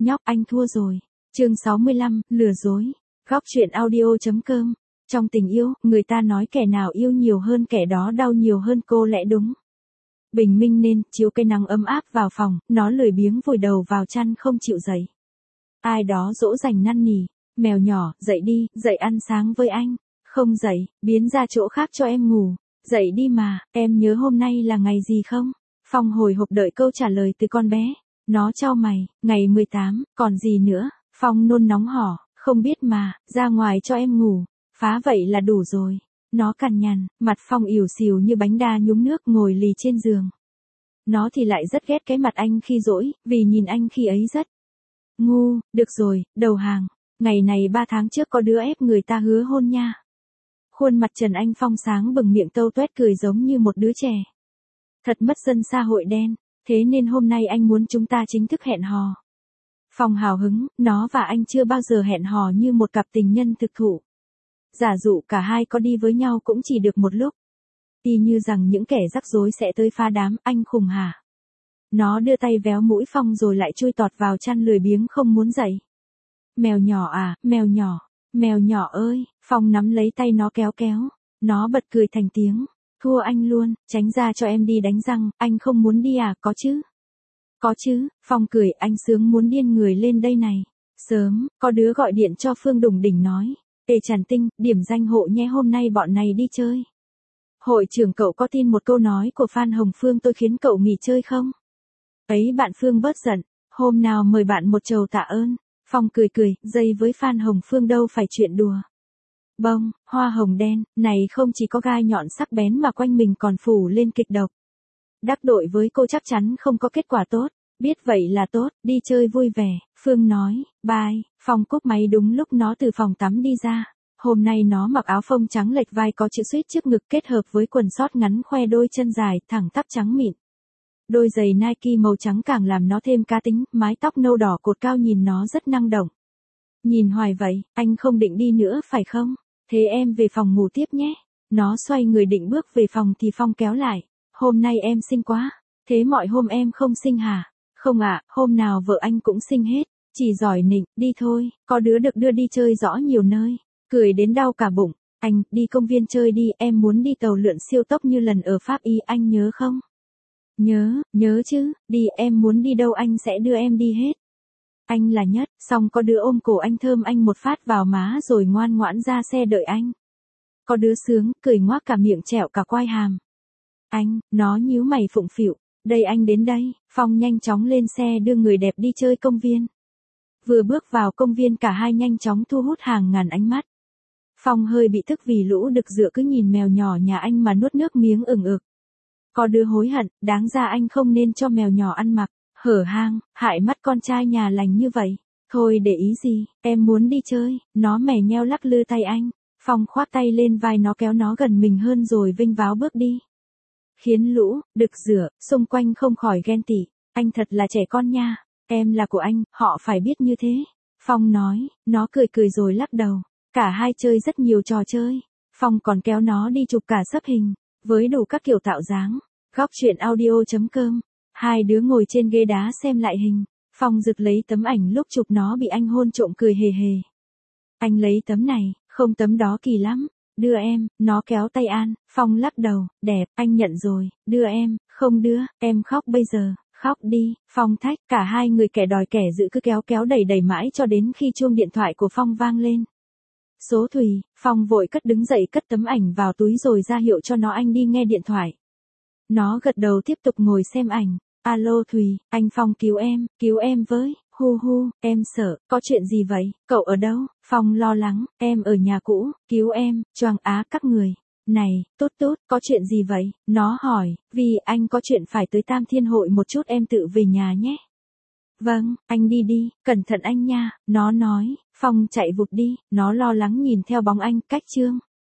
Nhóc anh thua rồi. Chương 65, lừa dối. Góc truyện audio.com. Trong tình yêu, người ta nói kẻ nào yêu nhiều hơn kẻ đó đau nhiều hơn, cô lẽ đúng. Bình minh nên, chiếu cây nắng ấm áp vào phòng, nó lười biếng vùi đầu vào chăn không chịu dậy. Ai đó dỗ dành năn nỉ, mèo nhỏ, dậy đi, dậy ăn sáng với anh. Không dậy, biến ra chỗ khác cho em ngủ. Dậy đi mà, em nhớ hôm nay là ngày gì không? Phong hồi hộp đợi câu trả lời từ con bé. Nó chau mày, ngày 18, còn gì nữa? Phong nôn nóng hỏi, không biết mà, ra ngoài cho em ngủ. Phá vậy là đủ rồi. Nó cằn nhằn, mặt Phong ỉu xìu như bánh đa nhúng nước ngồi lì trên giường. Nó thì lại rất ghét cái mặt anh khi dỗi, vì nhìn anh khi ấy rất ngu. Được rồi, đầu hàng. Ngày này 3 tháng trước có đứa ép người ta hứa hôn nha. Khuôn mặt Trần Anh Phong sáng bừng, miệng tâu toét cười giống như một đứa trẻ. Thật mất dân xã hội đen, thế nên hôm nay anh muốn chúng ta chính thức hẹn hò. Phong hào hứng, nó và anh chưa bao giờ hẹn hò như một cặp tình nhân thực thụ. Giả dụ cả hai có đi với nhau cũng chỉ được một lúc. Y như rằng những kẻ rắc rối sẽ tới phá đám, anh khùng hả? Nó đưa tay véo mũi Phong rồi lại chui tọt vào chăn lười biếng không muốn dậy. Mèo nhỏ à, mèo nhỏ ơi, Phong nắm lấy tay nó kéo kéo. Nó bật cười thành tiếng. Thua anh luôn, tránh ra cho em đi đánh răng, anh không muốn đi à, có chứ? Có chứ, Phong cười, anh sướng muốn điên người lên đây này. Sớm, có đứa gọi điện cho Phương Đủng Đỉnh nói. Ê Trần Tinh, điểm danh hộ nhé, hôm nay bọn này đi chơi. Hội trưởng, cậu có tin một câu nói của Phan Hồng Phương tôi khiến cậu nghỉ chơi không? Ấy bạn Phương bớt giận, hôm nào mời bạn một chầu tạ ơn. Phong cười cười, dây với Phan Hồng Phương đâu phải chuyện đùa. Bông, hoa hồng đen, này không chỉ có gai nhọn sắc bén mà quanh mình còn phủ lên kịch độc. Đắc đội với cô chắc chắn không có kết quả tốt. Biết vậy là tốt, đi chơi vui vẻ, Phương nói. Bye. Phong cúp máy đúng lúc nó từ phòng tắm đi ra. Hôm nay nó mặc áo phông trắng lệch vai có chữ suýt trước ngực kết hợp với quần sót ngắn khoe đôi chân dài thẳng tắp trắng mịn. Đôi giày Nike màu trắng càng làm nó thêm cá tính, mái tóc nâu đỏ cột cao nhìn nó rất năng động. Nhìn hoài vậy, anh không định đi nữa phải không? Thế em về phòng ngủ tiếp nhé. Nó xoay người định bước về phòng thì Phong kéo lại. Hôm nay em xinh quá. Thế mọi hôm em không xinh hả? Không ạ, hôm nào vợ anh cũng xinh hết. Chỉ giỏi nịnh, đi thôi, có đứa được đưa đi chơi rõ nhiều nơi. Cười đến đau cả bụng. Anh, đi công viên chơi đi, em muốn đi tàu lượn siêu tốc như lần ở Pháp Y, anh nhớ không? Nhớ chứ, đi, em muốn đi đâu anh sẽ đưa em đi hết. Anh là nhất, xong có đứa ôm cổ anh thơm anh một phát vào má rồi ngoan ngoãn ra xe đợi anh. Có đứa sướng, cười ngoác cả miệng trẹo cả quai hàm. Anh, nó nhíu mày phụng phịu. Đây anh đến đây. Phong nhanh chóng lên xe đưa người đẹp đi chơi công viên. Vừa bước vào công viên cả hai nhanh chóng thu hút hàng ngàn ánh mắt. Phong hơi bị tức vì lũ đực dựa cứ nhìn mèo nhỏ nhà anh mà nuốt nước miếng ửng ực. Có đứa hối hận, đáng ra anh không nên cho mèo nhỏ ăn mặc, hở hang, hại mắt con trai nhà lành như vậy. Thôi để ý gì, em muốn đi chơi. Nó mè nheo lắc lư tay anh. Phong khoác tay lên vai nó kéo nó gần mình hơn rồi vênh váo bước đi. Khiến lũ đực rửa xung quanh không khỏi ghen tị. Anh thật là trẻ con nha. Em là của anh, họ phải biết như thế. Phong nói. Nó cười cười rồi lắc đầu. Cả hai chơi rất nhiều trò chơi. Phong còn kéo nó đi chụp cả sấp hình với đủ các kiểu tạo dáng. Góc truyện audio.com. Hai đứa ngồi trên ghế đá xem lại hình. Phong giật lấy tấm ảnh lúc chụp nó bị anh hôn trộm cười hề hề. Anh lấy tấm này, không tấm đó kỳ lắm. Đưa em, nó kéo tay An. Phong lắc đầu, đẹp, anh nhận rồi. Đưa em, không đưa, em khóc bây giờ. Khóc đi, Phong thách. Cả hai người kẻ đòi kẻ giữ cứ kéo kéo đẩy đẩy mãi cho đến khi chuông điện thoại của Phong vang lên. Số Thùy. Phong vội đứng dậy cất tấm ảnh vào túi rồi ra hiệu cho nó anh đi nghe điện thoại. Nó gật đầu tiếp tục ngồi xem ảnh. Alo Thùy, anh Phong cứu em với. Hu hu, em sợ, có chuyện gì vậy, cậu ở đâu? Phong lo lắng, em ở nhà cũ, cứu em, choàng á các người. Này, tốt tốt, có chuyện gì vậy? Nó hỏi, vì anh có chuyện phải tới Tam Thiên Hội một chút, em tự về nhà nhé. Vâng, anh đi đi, cẩn thận anh nha. Nó nói. Phong chạy vụt đi, nó lo lắng nhìn theo bóng anh. Cách chương